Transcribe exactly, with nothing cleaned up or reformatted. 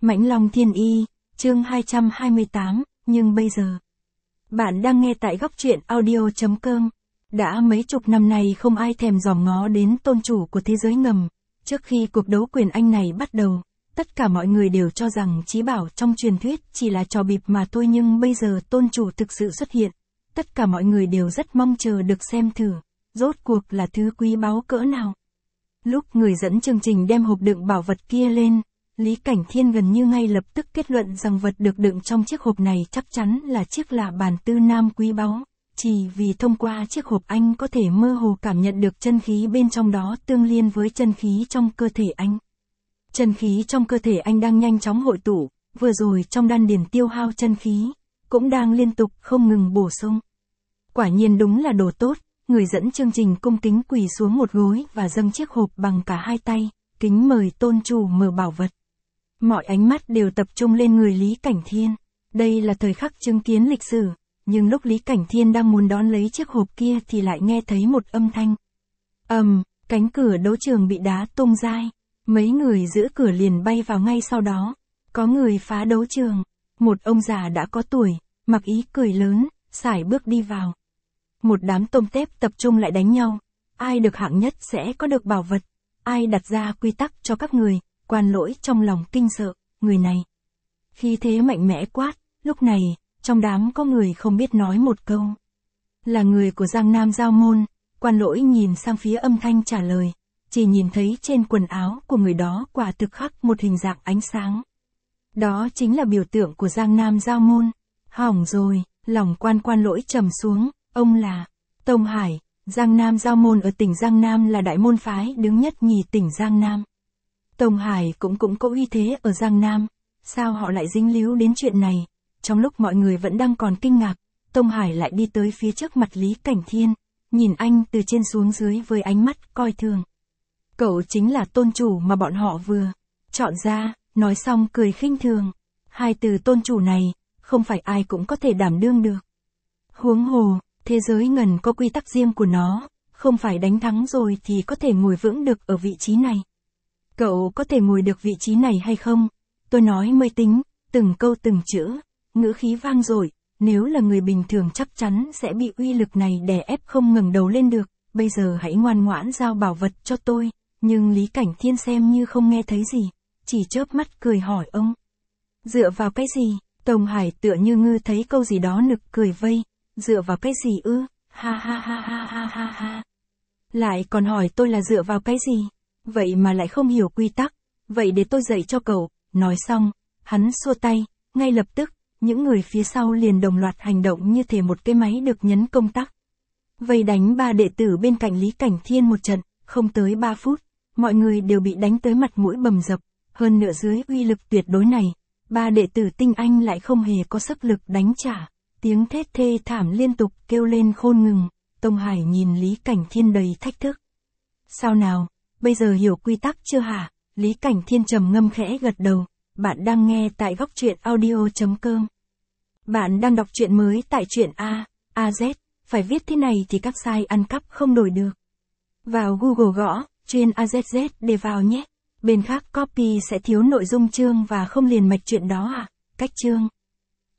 Mãnh Long Thiên Y, chương hai trăm hai mươi tám, nhưng bây giờ. Bạn đang nghe tại góc truyện audio chấm com. Đã mấy chục năm nay không ai thèm dòm ngó đến tôn chủ của thế giới ngầm. Trước khi cuộc đấu quyền Anh này bắt đầu, tất cả mọi người đều cho rằng Chí Bảo trong truyền thuyết chỉ là trò bịp mà thôi, nhưng bây giờ tôn chủ thực sự xuất hiện. Tất cả mọi người đều rất mong chờ được xem thử, rốt cuộc là thứ quý báu cỡ nào. Lúc người dẫn chương trình đem hộp đựng bảo vật kia lên, Lý Cảnh Thiên gần như ngay lập tức kết luận rằng vật được đựng trong chiếc hộp này chắc chắn là chiếc lạ bàn tư nam quý báu, chỉ vì thông qua chiếc hộp anh có thể mơ hồ cảm nhận được chân khí bên trong đó tương liên với chân khí trong cơ thể anh. Chân khí trong cơ thể anh đang nhanh chóng hội tụ, vừa rồi trong đan điền tiêu hao chân khí, cũng đang liên tục không ngừng bổ sung. Quả nhiên đúng là đồ tốt, người dẫn chương trình cung kính quỳ xuống một gối và dâng chiếc hộp bằng cả hai tay, kính mời tôn chủ mở bảo vật. Mọi ánh mắt đều tập trung lên người Lý Cảnh Thiên. Đây là thời khắc chứng kiến lịch sử, nhưng lúc Lý Cảnh Thiên đang muốn đón lấy chiếc hộp kia thì lại nghe thấy một âm thanh. Ầm, um, cánh cửa đấu trường bị đá tung ra, mấy người giữ cửa liền bay vào ngay sau đó. Có người phá đấu trường, một ông già đã có tuổi, mặc ý cười lớn, sải bước đi vào. Một đám tôm tép tập trung lại đánh nhau, ai được hạng nhất sẽ có được bảo vật, ai đặt ra quy tắc cho các người. Quan Lỗi trong lòng kinh sợ, người này. Khí thế mạnh mẽ quát, lúc này, trong đám có người không biết nói một câu. Là người của Giang Nam Giao Môn. Quan Lỗi nhìn sang phía âm thanh trả lời, chỉ nhìn thấy trên quần áo của người đó quả thực khắc một hình dạng ánh sáng. Đó chính là biểu tượng của Giang Nam Giao Môn. Hỏng rồi, lòng quan Quan Lỗi trầm xuống, ông là Tông Hải. Giang Nam Giao Môn ở tỉnh Giang Nam là đại môn phái đứng nhất nhì tỉnh Giang Nam. Tông Hải cũng cũng có uy thế ở Giang Nam, sao họ lại dính líu đến chuyện này? Trong lúc mọi người vẫn đang còn kinh ngạc, Tông Hải lại đi tới phía trước mặt Lý Cảnh Thiên, nhìn anh từ trên xuống dưới với ánh mắt coi thường. Cậu chính là tôn chủ mà bọn họ vừa chọn ra, nói xong cười khinh thường. Hai từ tôn chủ này, không phải ai cũng có thể đảm đương được. Huống hồ, thế giới ngần có quy tắc riêng của nó, không phải đánh thắng rồi thì có thể ngồi vững được ở vị trí này. Cậu có thể ngồi được vị trí này hay không? Tôi nói mới tính, từng câu từng chữ, ngữ khí vang dội, nếu là người bình thường chắc chắn sẽ bị uy lực này đè ép không ngẩng đầu lên được, bây giờ hãy ngoan ngoãn giao bảo vật cho tôi. Nhưng Lý Cảnh Thiên xem như không nghe thấy gì, chỉ chớp mắt cười hỏi ông. Dựa vào cái gì? Tông Hải tựa như ngư thấy câu gì đó nực cười vây, dựa vào cái gì ư? Ha ha ha ha ha ha ha. Lại còn hỏi tôi là dựa vào cái gì? Vậy mà lại không hiểu quy tắc, vậy để tôi dạy cho cậu. Nói xong, hắn xua tay, ngay lập tức, những người phía sau liền đồng loạt hành động như thể một cái máy được nhấn công tắc. Vây đánh ba đệ tử bên cạnh Lý Cảnh Thiên một trận, không tới ba phút, mọi người đều bị đánh tới mặt mũi bầm dập, hơn nữa dưới uy lực tuyệt đối này, ba đệ tử tinh anh lại không hề có sức lực đánh trả, tiếng thét thê thảm liên tục kêu lên khôn ngừng. Tông Hải nhìn Lý Cảnh Thiên đầy thách thức. Sao nào? Bây giờ hiểu quy tắc chưa hả? Lý Cảnh Thiên trầm ngâm khẽ gật đầu. Bạn đang nghe tại góc truyện audio chấm com. Bạn đang đọc truyện mới tại truyện A, A Z, phải viết thế này thì các site ăn cắp không đổi được. Vào Google gõ, chuyên A Z Z để vào nhé. Bên khác copy sẽ thiếu nội dung chương và không liền mạch truyện đó à? Cách chương.